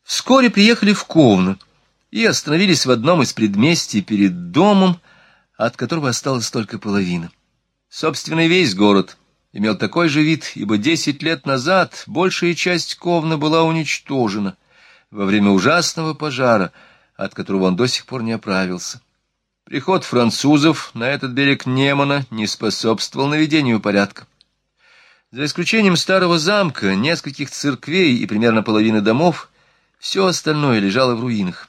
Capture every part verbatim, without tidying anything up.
Вскоре приехали в Ковно и остановились в одном из предместий перед домом, от которого осталась только половина. Собственно, и весь город имел такой же вид, ибо десять лет назад большая часть Ковна была уничтожена во время ужасного пожара, от которого он до сих пор не оправился. Приход французов на этот берег Немана не способствовал наведению порядка. За исключением старого замка, нескольких церквей и примерно половины домов, все остальное лежало в руинах.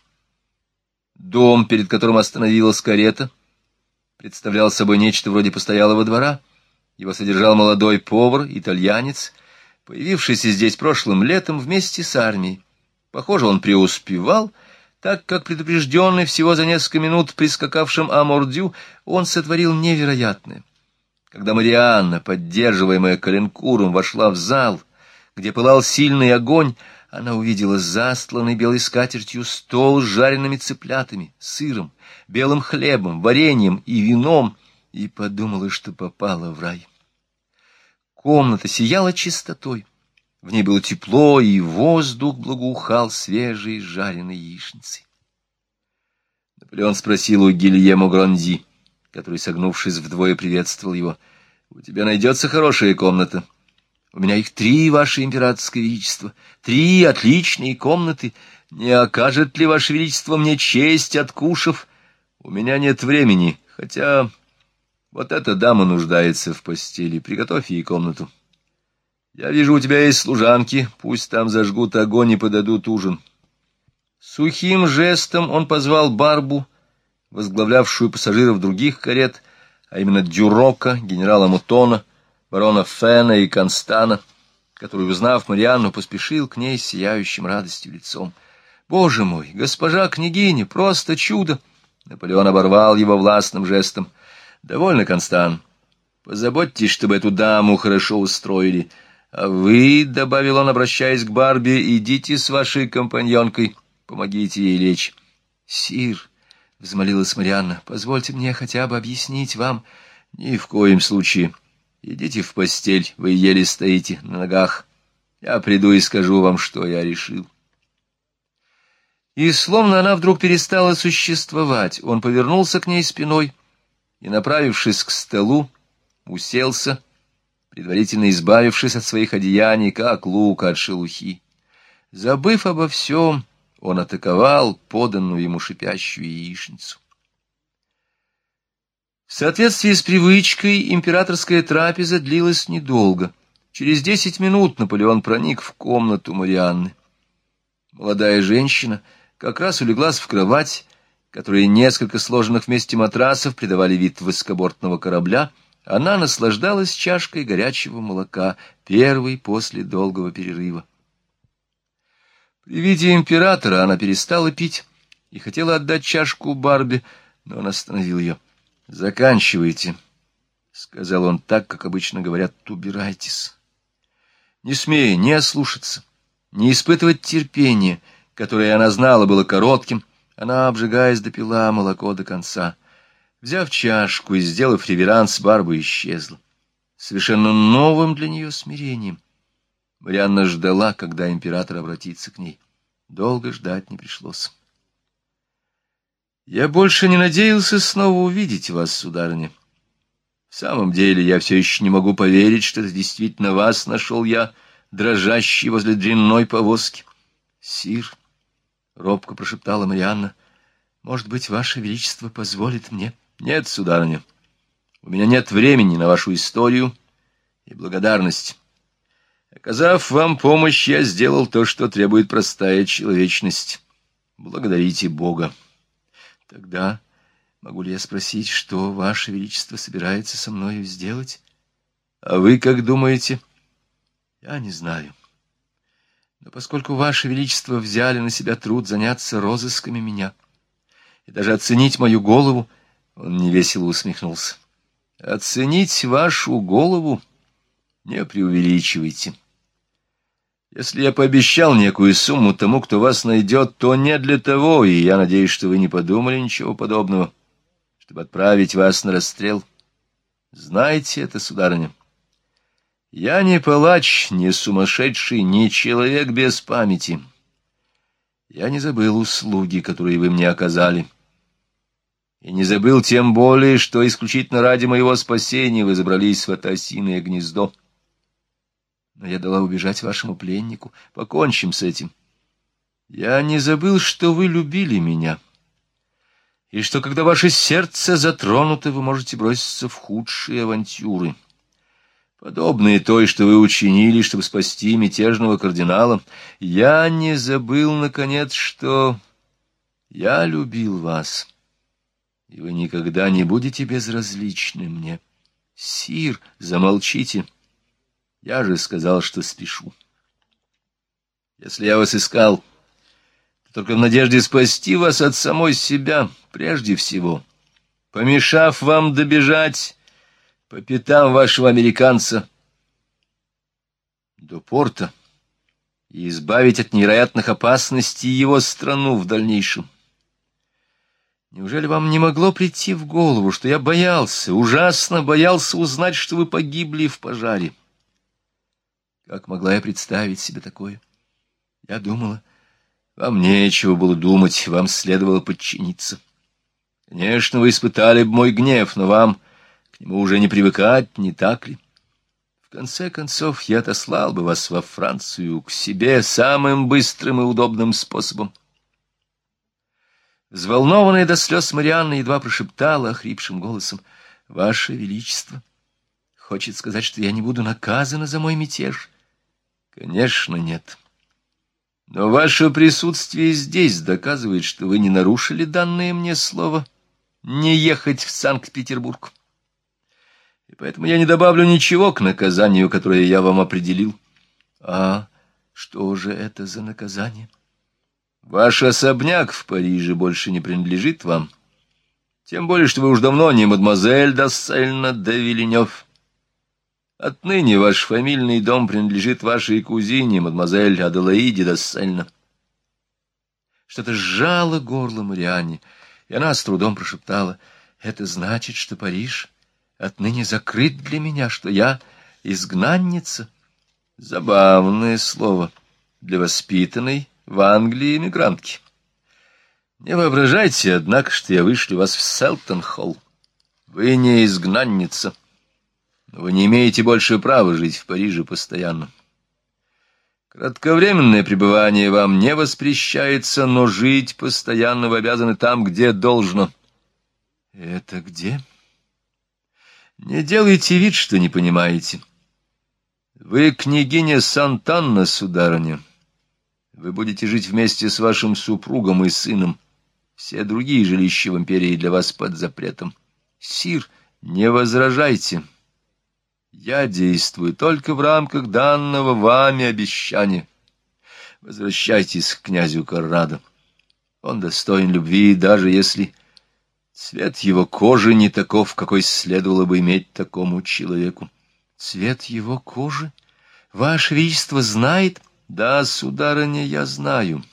Дом, перед которым остановилась карета, представлял собой нечто вроде постоялого двора. Его содержал молодой повар, итальянец, появившийся здесь прошлым летом вместе с армией. Похоже, он преуспевал, так как, предупрежденный всего за несколько минут прискакавшим Амордю, он сотворил невероятное. Когда Марианна, поддерживаемая Каленкуром, вошла в зал, где пылал сильный огонь, она увидела застланный белой скатертью стол с жареными цыплятами, сыром, белым хлебом, вареньем и вином, и подумала, что попала в рай. Комната сияла чистотой, в ней было тепло, и воздух благоухал свежей жареной яичницей. Наполеон спросил у Гильемо Гранди, который, согнувшись вдвое, приветствовал его: «У тебя найдется хорошая комната?» «У меня их три, ваше императорское величество, три отличные комнаты. Не окажет ли ваше величество мне честь, откушав?» «У меня нет времени, хотя вот эта дама нуждается в постели. Приготовь ей комнату. Я вижу, у тебя есть служанки, пусть там зажгут огонь и подадут ужин». Сухим жестом он позвал Барбу, возглавлявшую пассажиров других карет, а именно Дюрока, генерала Мутона, барона Фена и Констана, который, узнав Марианну, поспешил к ней с сияющим радостью лицом. «Боже мой, госпожа княгиня, просто чудо!» Наполеон оборвал его властным жестом. «Довольно, Констан. Позаботьтесь, чтобы эту даму хорошо устроили. А вы, — добавил он, обращаясь к Барби, — идите с вашей компаньонкой, помогите ей лечь». «Сир, — взмолилась Марианна, — позвольте мне хотя бы объяснить вам». «Ни в коем случае. Идите в постель, вы еле стоите на ногах. Я приду и скажу вам, что я решил». И словно она вдруг перестала существовать, он повернулся к ней спиной и, направившись к столу, уселся, предварительно избавившись от своих одеяний, как лук от шелухи. Забыв обо всем, он атаковал поданную ему шипящую яичницу. В соответствии с привычкой императорская трапеза длилась недолго. Через десять минут Наполеон проник в комнату Марианны. Молодая женщина как раз улеглась в кровать, которой несколько сложенных вместе матрасов придавали вид высокобортного корабля. Она наслаждалась чашкой горячего молока, первой после долгого перерыва. При виде императора она перестала пить и хотела отдать чашку Барби, но он остановил ее. «Заканчивайте», — сказал он так, как обычно говорят, — «убирайтесь». Не смея ни ослушаться, ни испытывать терпение, которое она знала было коротким, она, обжигаясь, допила молоко до конца. Взяв чашку и сделав реверанс, Барба исчезла. Совершенно новым для нее смирением Марианна ждала, когда император обратится к ней. Долго ждать не пришлось. «Я больше не надеялся снова увидеть вас, сударыня. В самом деле, я все еще не могу поверить, что это действительно вас нашел я, дрожащий возле дрянной повозки». «Сир», — робко прошептала Марианна, — «может быть, ваше величество позволит мне?» «Нет, сударыня, у меня нет времени на вашу историю и благодарность. Оказав вам помощь, я сделал то, что требует простая человечность. Благодарите Бога». «Тогда могу ли я спросить, что ваше величество собирается со мною сделать?» «А вы как думаете?» «Я не знаю. Но поскольку ваше величество взяли на себя труд заняться розысками меня и даже оценить мою голову...» Он невесело усмехнулся. «Оценить вашу голову? Не преувеличивайте. Если я пообещал некую сумму тому, кто вас найдет, то не для того, и я надеюсь, что вы не подумали ничего подобного, чтобы отправить вас на расстрел. Знайте это, сударыня. Я не палач, не сумасшедший, не человек без памяти. Я не забыл услуги, которые вы мне оказали. И не забыл тем более, что исключительно ради моего спасения вы забрались в это осиное гнездо. Но я дала убежать вашему пленнику. Покончим с этим. Я не забыл, что вы любили меня, и что, когда ваше сердце затронуто, вы можете броситься в худшие авантюры, подобные той, что вы учинили, чтобы спасти мятежного кардинала. Я не забыл, наконец, что я любил вас, и вы никогда не будете безразличны мне. Сир, замолчите. Я же сказал, что спешу. Если я вас искал, только в надежде спасти вас от самой себя, прежде всего, помешав вам добежать по пятам вашего американца до порта и избавить от невероятных опасностей его страну в дальнейшем. Неужели вам не могло прийти в голову, что я боялся, ужасно боялся узнать, что вы погибли в пожаре? Как могла я представить себе такое? Я думала... Вам нечего было думать, вам следовало подчиниться. Конечно, вы испытали бы мой гнев, но вам к нему уже не привыкать, не так ли? В конце концов, я отослал бы вас во Францию к себе самым быстрым и удобным способом. Взволнованная до слез Марианна едва прошептала охрипшим голосом: «Ваше Величество хочет сказать, что я не буду наказана за мой мятеж?» «Конечно, нет. Но ваше присутствие здесь доказывает, что вы не нарушили данное мне слово не ехать в Санкт-Петербург. И поэтому я не добавлю ничего к наказанию, которое я вам определил». «А что же это за наказание?» «Ваш особняк в Париже больше не принадлежит вам. Тем более, что вы уж давно не мадемуазель Доссельна де Вильнёв. Отныне ваш фамильный дом принадлежит вашей кузине, мадемуазель Аделаиде Доссельна». Что-то сжало горло Марианне, и она с трудом прошептала: «Это значит, что Париж отныне закрыт для меня, что я изгнанница?» Забавное слово для воспитанной в Англии эмигрантки. Не воображайте, однако, что я вышлю вас в Селтон-Холл. Вы не изгнанница. Вы не имеете больше права жить в Париже постоянно. Кратковременное пребывание вам не воспрещается, но жить постоянно вы обязаны там, где должно. Это где? Не делайте вид, что не понимаете. Вы княгиня Сантанна, сударыня. Вы будете жить вместе с вашим супругом и сыном. Все другие жилища в империи для вас под запретом. Сир, не возражайте. Я действую только в рамках данного вами обещания. Возвращайтесь к князю Коррадо. Он достоин любви, даже если цвет его кожи не таков, какой следовало бы иметь такому человеку. Цвет его кожи? Ваше Величество знает? Да, сударыня, я знаю.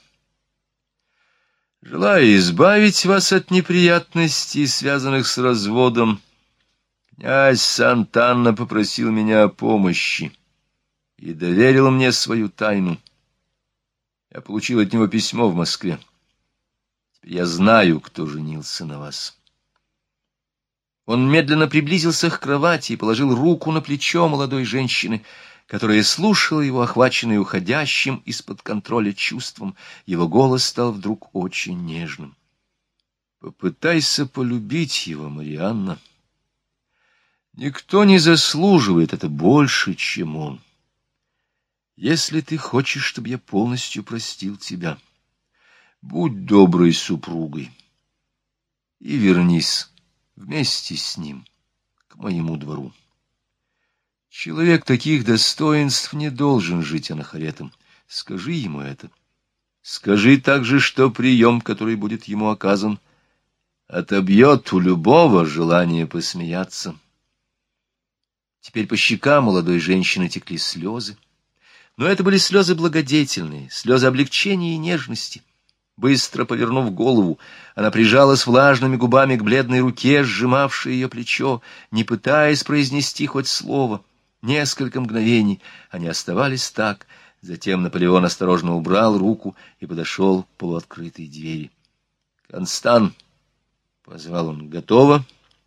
Желая избавить вас от неприятностей, связанных с разводом, князь Сантанна попросил меня о помощи и доверил мне свою тайну. Я получил от него письмо в Москве. Теперь я знаю, кто женился на вас». Он медленно приблизился к кровати и положил руку на плечо молодой женщины, которая слушала его, охваченная уходящим из-под контроля чувством. Его голос стал вдруг очень нежным. «Попытайся полюбить его, Марианна. Никто не заслуживает это больше, чем он. Если ты хочешь, чтобы я полностью простил тебя, будь доброй супругой и вернись вместе с ним к моему двору. Человек таких достоинств не должен жить анахоретом. Скажи ему это. Скажи также, что прием, который будет ему оказан, отобьет у любого желание посмеяться». Теперь по щекам молодой женщины текли слезы. Но это были слезы благодетельные, слезы облегчения и нежности. Быстро повернув голову, она прижалась влажными губами к бледной руке, сжимавшей ее плечо, не пытаясь произнести хоть слово. Несколько мгновений они оставались так, Затем Наполеон осторожно убрал руку и подошел к полуоткрытой двери. «Констан!» — позвал он. «Готово?»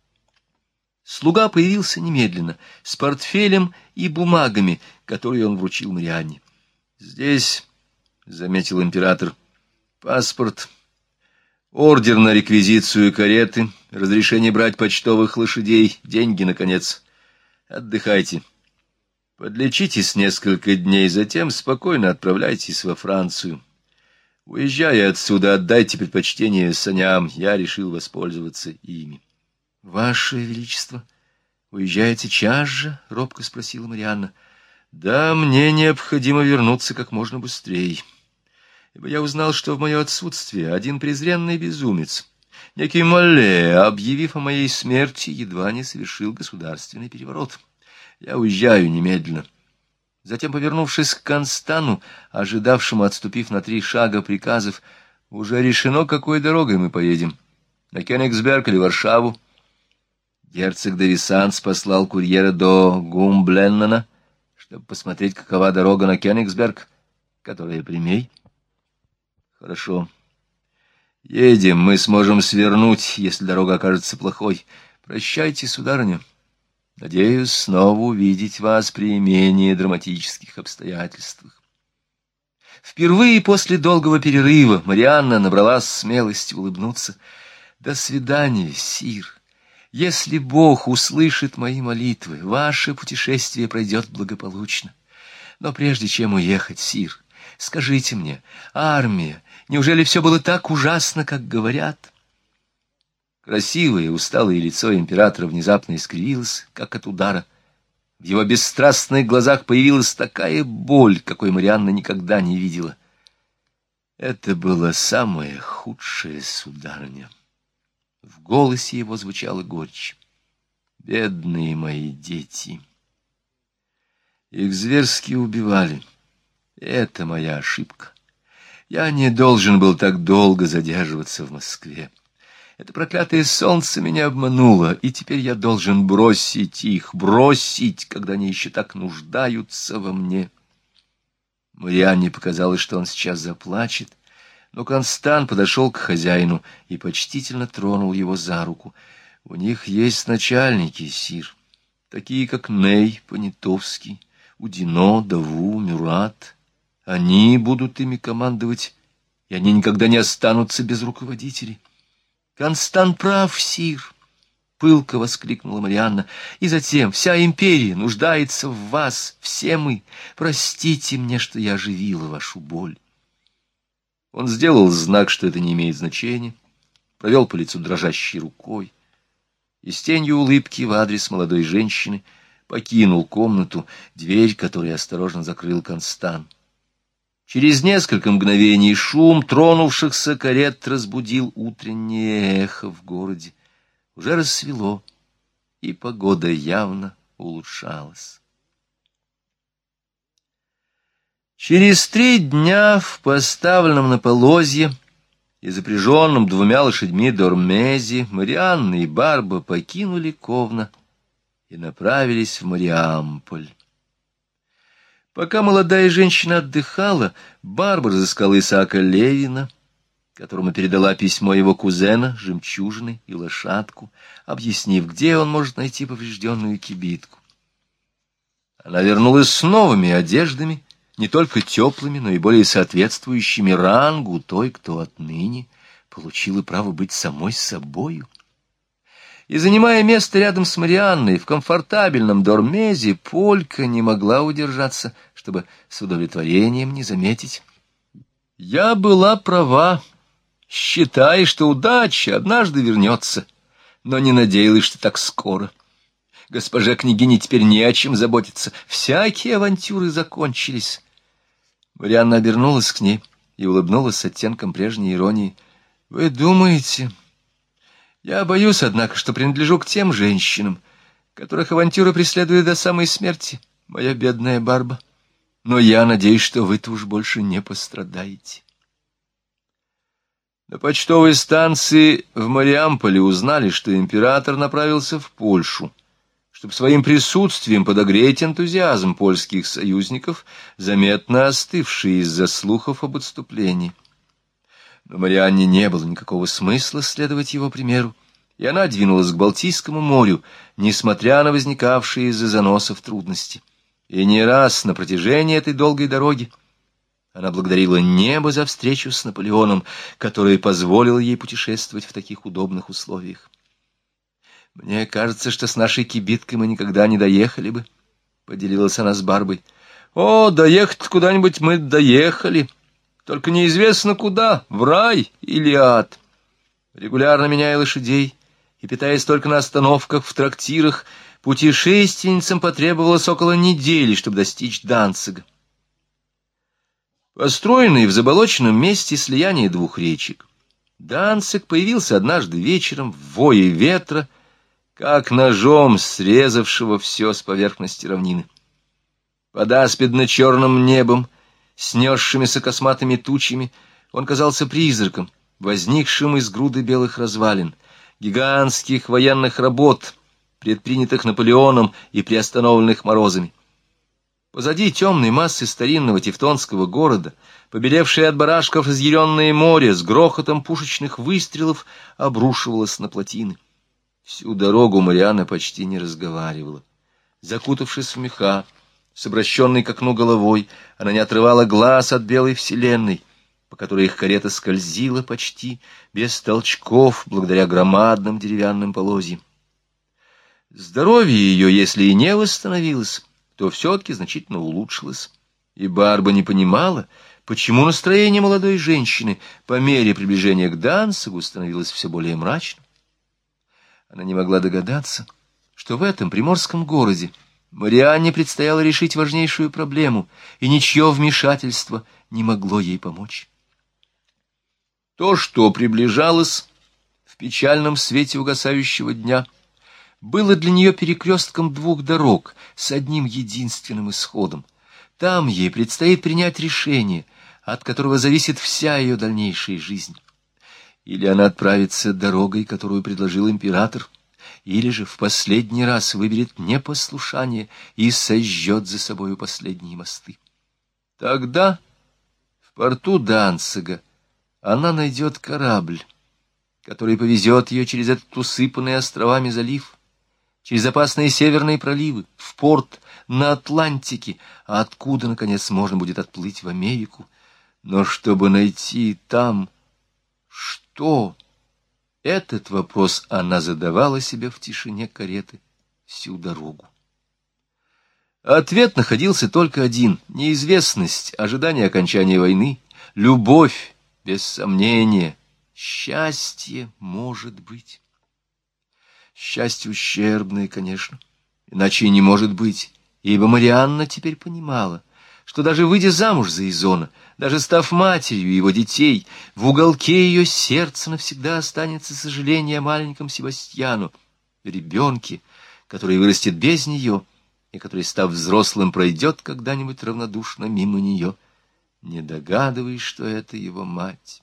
Слуга появился немедленно, с портфелем и бумагами, которые он вручил Марианне. «Здесь», — заметил император, — «паспорт, ордер на реквизицию кареты, разрешение брать почтовых лошадей, деньги, наконец. Отдыхайте. Подлечитесь несколько дней, затем спокойно отправляйтесь во Францию. Уезжая отсюда, отдайте предпочтение саням, я решил воспользоваться ими». «Ваше Величество, уезжаете сейчас же?» — робко спросила Марианна. «Да, мне необходимо вернуться как можно быстрее, ибо я узнал, что в мое отсутствие один презренный безумец, некий Молле, объявив о моей смерти, едва не совершил государственный переворот. Я уезжаю немедленно». Затем, повернувшись к Констану, ожидавшему, отступив на три шага приказов, «Уже решено, какой дорогой мы поедем, на Кёнигсберг или Варшаву?» Герцог де Висанс послал курьера до Гумбленнена, чтобы посмотреть, какова дорога на Кёнигсберг, которая прямей. «Хорошо. Едем, мы сможем свернуть, если дорога окажется плохой. Прощайте, сударыня. Надеюсь снова увидеть вас при менее драматических обстоятельствах». Впервые после долгого перерыва Марианна набралась смелости улыбнуться. «До свидания, сир. Если Бог услышит мои молитвы, ваше путешествие пройдет благополучно. Но прежде чем уехать, сир, скажите мне, армия, неужели все было так ужасно, как говорят?» Красивое, усталое лицо императора внезапно искривилось, как от удара. В его бесстрастных глазах появилась такая боль, какой Марианна никогда не видела. «Это было самое худшее, сударыня». В голосе его звучала горечь. «Бедные мои дети! Их зверски убивали. Это моя ошибка. Я не должен был так долго задерживаться в Москве. Это проклятое солнце меня обмануло, и теперь я должен бросить их, бросить, когда они еще так нуждаются во мне». Марианне показалось, что он сейчас заплачет, но Констан подошел к хозяину и почтительно тронул его за руку. «У них есть начальники, сир, такие как Ней, Понятовский, Удино, Даву, Мюрат. Они будут ими командовать, и они никогда не останутся без руководителей». «Констан прав, сир!» — пылко воскликнула Марианна. «И затем вся империя нуждается в вас, все мы. Простите мне, что я оживила вашу боль». Он сделал знак, что это не имеет значения, провел по лицу дрожащей рукой и с тенью улыбки в адрес молодой женщины покинул комнату, дверь которой осторожно закрыл Констан. Через несколько мгновений шум тронувшихся карет разбудил утреннее эхо в городе. Уже рассвело, и погода явно улучшалась. Через три дня в поставленном на полозье и запряженном двумя лошадьми Дормезе Марианна и Барба покинули Ковно и направились в Мариамполь. Пока молодая женщина отдыхала, Барба разыскала Исаака Левина, которому передала письмо его кузена, жемчужины и лошадку, объяснив, где он может найти поврежденную кибитку. Она вернулась с новыми одеждами, не только теплыми, но и более соответствующими рангу той, кто отныне получила право быть самой собою. И, занимая место рядом с Марианной в комфортабельном Дормезе, Полька не могла удержаться, чтобы с удовлетворением не заметить: «Я была права, считай, что удача однажды вернется, но не надеялась, что так скоро. Госпоже княгине теперь не о чем заботиться, всякие авантюры закончились». Марианна обернулась к ней и улыбнулась с оттенком прежней иронии. «Вы думаете? Я боюсь, однако, что принадлежу к тем женщинам, которых авантюра преследует до самой смерти, моя бедная Барба. Но я надеюсь, что вы-то уж больше не пострадаете». На почтовой станции в Мариамполе узнали, что император направился в Польшу, чтобы своим присутствием подогреть энтузиазм польских союзников, заметно остывший из-за слухов об отступлении. Но Марианне не было никакого смысла следовать его примеру, и она двинулась к Балтийскому морю, несмотря на возникавшие из-за заносов трудности. И не раз на протяжении этой долгой дороги она благодарила небо за встречу с Наполеоном, который позволил ей путешествовать в таких удобных условиях. «Мне кажется, что с нашей кибиткой мы никогда не доехали бы», — поделилась она с Барбой. «О, доехать куда-нибудь мы доехали, только неизвестно куда, в рай или ад». Регулярно меняя лошадей и питаясь только на остановках в трактирах, путешественницам потребовалось около недели, чтобы достичь Данцига. Построенный в заболоченном месте слияния двух речек, Данциг появился однажды вечером в вое ветра, как ножом срезавшего все с поверхности равнины. Под аспидно-черным небом, снесшимися косматыми тучами, он казался призраком, возникшим из груды белых развалин, гигантских военных работ, предпринятых Наполеоном и приостановленных морозами. Позади темной массы старинного тевтонского города, побелевшее от барашков разъяренное море с грохотом пушечных выстрелов обрушивалось на плотины. Всю дорогу Марианна почти не разговаривала. Закутавшись в меха, с обращенной к окну головой, она не отрывала глаз от белой вселенной, по которой их карета скользила почти без толчков, благодаря громадным деревянным полозьям. Здоровье ее, если и не восстановилось, то все-таки значительно улучшилось, и Барба не понимала, почему настроение молодой женщины по мере приближения к Данцигу становилось все более мрачным. Она не могла догадаться, что в этом приморском городе Марианне предстояло решить важнейшую проблему, и ничье вмешательство не могло ей помочь. То, что приближалось в печальном свете угасающего дня, было для нее перекрестком двух дорог с одним единственным исходом. Там ей предстоит принять решение, от которого зависит вся ее дальнейшая жизнь. Или она отправится дорогой, которую предложил император, или же в последний раз выберет непослушание и сожжет за собою последние мосты. Тогда в порту Данцига она найдет корабль, который повезет ее через этот усыпанный островами залив, через опасные северные проливы, в порт на Атлантике, а откуда, наконец, можно будет отплыть в Америку. Но чтобы найти там что? Этот вопрос она задавала себе в тишине кареты всю дорогу. Ответ находился только один — неизвестность, ожидание окончания войны, любовь, без сомнения, счастье, может быть. Счастье ущербное, конечно, иначе и не может быть, ибо Марианна теперь понимала, что даже выйдя замуж за Изона, даже став матерью его детей, в уголке ее сердца навсегда останется сожаление о маленьком Себастьяну, ребенке, который вырастет без нее и который, став взрослым, пройдет когда-нибудь равнодушно мимо нее, не догадываясь, что это его мать.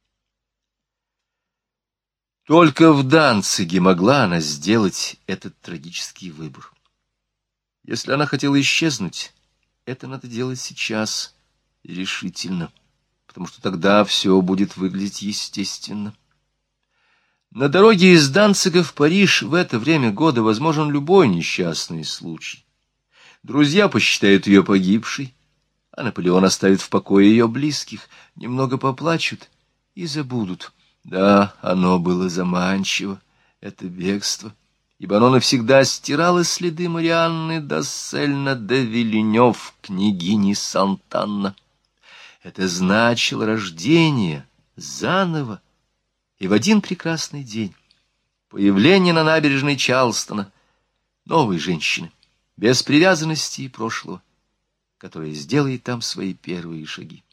Только в Данциге могла она сделать этот трагический выбор. Если она хотела исчезнуть, это надо делать сейчас и решительно, потому что тогда все будет выглядеть естественно. На дороге из Данцига в Париж в это время года возможен любой несчастный случай. Друзья посчитают ее погибшей, а Наполеон оставит в покое ее близких, немного поплачут и забудут. Да, оно было заманчиво, это бегство, ибо оно навсегда стирало следы Марианны Дассельна де Вильнёв, княгини Сант'Анна. Это значило рождение заново и в один прекрасный день появление на набережной Чарльстона новой женщины, без привязанности и прошлого, которая сделает там свои первые шаги.